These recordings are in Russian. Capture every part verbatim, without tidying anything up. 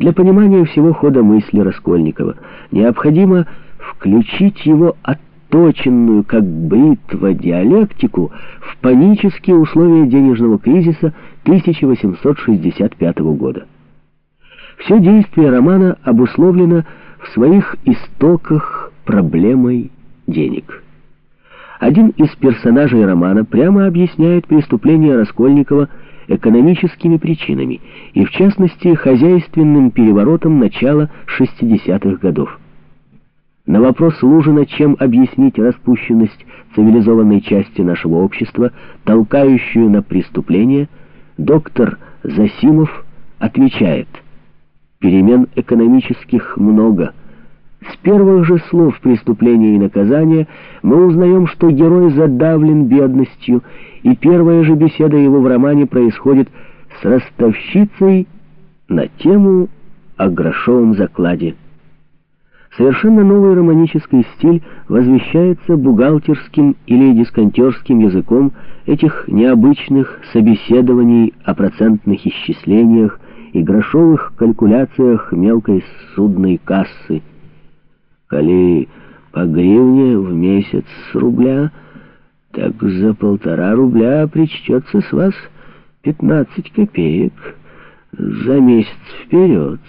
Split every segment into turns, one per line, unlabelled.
Для понимания всего хода мысли Раскольникова необходимо включить его отточенную, как бритва, диалектику в панические условия денежного кризиса тысяча восемьсот шестьдесят пятого года. Все действие романа обусловлено в своих истоках проблемой денег. Один из персонажей романа прямо объясняет преступление Раскольникова экономическими причинами, и в частности хозяйственным переворотом начала шестидесятых годов. На вопрос Лужина, чем объяснить распущенность цивилизованной части нашего общества, толкающую на преступление, доктор Засимов отвечает: перемен экономических много. С первых же слов преступления и наказания мы узнаем, что герой задавлен бедностью, и первая же беседа его в романе происходит с ростовщицей на тему о грошовом закладе. Совершенно новый романический стиль возвещается бухгалтерским или дисконтерским языком этих необычных собеседований о процентных исчислениях и грошовых калькуляциях мелкой судной кассы. Коли по гривне в месяц с рубля, так за полтора рубля причтется с вас пятнадцать копеек за месяц вперед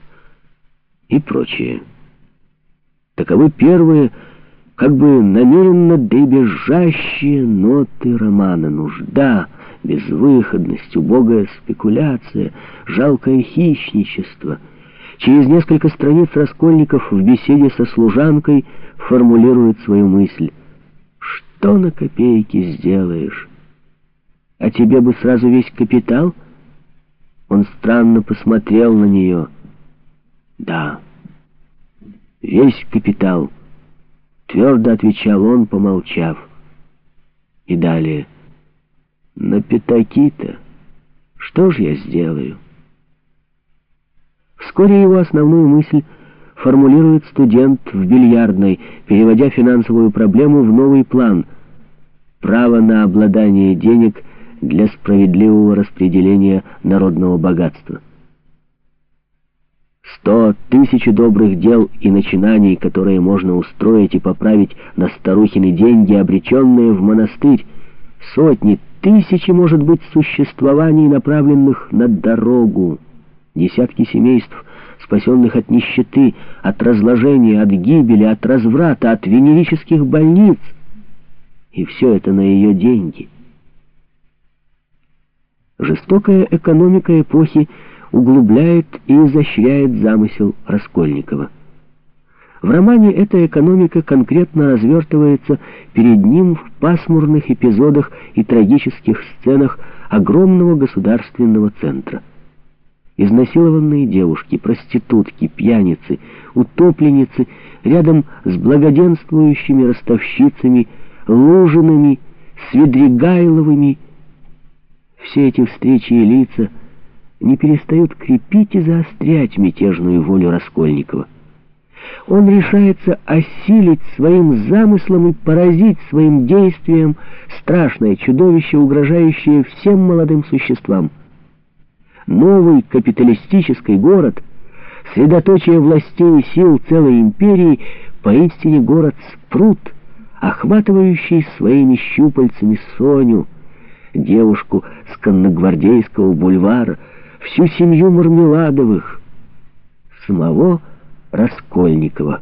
и прочее. Таковы первые, как бы намеренно дребезжащие ноты романа. Нужда, безвыходность, убогая спекуляция, жалкое хищничество. Через несколько страниц Раскольников в беседе со служанкой формулирует свою мысль. «Что на копейки сделаешь? А тебе бы сразу весь капитал?» Он странно посмотрел на нее. «Да, весь капитал», — твердо отвечал он, помолчав. И далее: «На пятаки-то что ж я сделаю?» Вскоре его основную мысль формулирует студент в бильярдной, переводя финансовую проблему в новый план — право на обладание денег для справедливого распределения народного богатства. Сто тысяч добрых дел и начинаний, которые можно устроить и поправить на старухины деньги, обреченные в монастырь, сотни, тысячи, может быть, существований, направленных на дорогу, десятки семейств, спасенных от нищеты, от разложения, от гибели, от разврата, от венерических больниц. И все это на ее деньги. Жестокая экономика эпохи углубляет и изощряет замысел Раскольникова. В романе эта экономика конкретно развертывается перед ним в пасмурных эпизодах и трагических сценах огромного государственного центра. Изнасилованные девушки, проститутки, пьяницы, утопленницы рядом с благоденствующими ростовщицами, Лужинами, Свидригайловыми. Все эти встречи и лица не перестают крепить и заострять мятежную волю Раскольникова. Он решается осилить своим замыслом и поразить своим действием страшное чудовище, угрожающее всем молодым существам. Новый капиталистический город, средоточие властей и сил целой империи, поистине город-спрут, охватывающий своими щупальцами Соню, девушку с Конногвардейского бульвара, всю семью Мармеладовых, самого Раскольникова.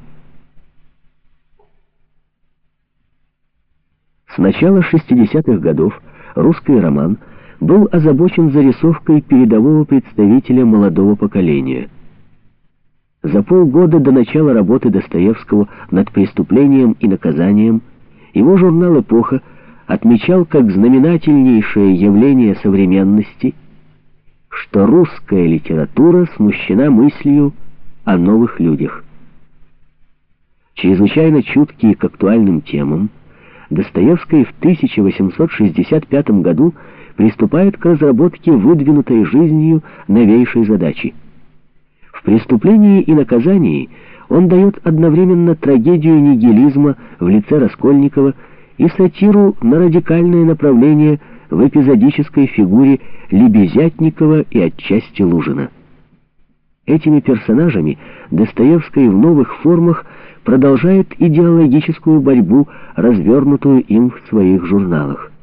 С начала шестидесятых годов русский роман был озабочен зарисовкой передового представителя молодого поколения. За полгода до начала работы Достоевского над «Преступлением и наказанием» его журнал «Эпоха» отмечал как знаменательнейшее явление современности, что русская литература смущена мыслью о новых людях. Чрезвычайно чуткий к актуальным темам, Достоевский в тысяча восемьсот шестьдесят пятом году приступает к разработке выдвинутой жизнью новейшей задачи. В «Преступлении и наказании» он дает одновременно трагедию нигилизма в лице Раскольникова и сатиру на радикальное направление в эпизодической фигуре Лебезятникова и отчасти Лужина. Этими персонажами Достоевский в новых формах продолжает идеологическую борьбу, развернутую им в своих журналах.